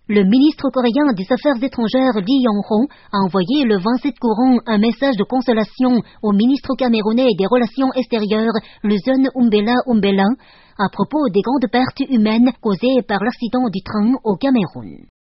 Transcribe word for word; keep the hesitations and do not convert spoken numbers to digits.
Le ministre coréen des Affaires étrangères Lee Yong-ho a envoyé le vingt-sept courant un message de consolation au ministre camerounais des Relations extérieures, le jeune Umbela Umbela, à propos des grandes pertes humaines causées par l'accident du train au Cameroun.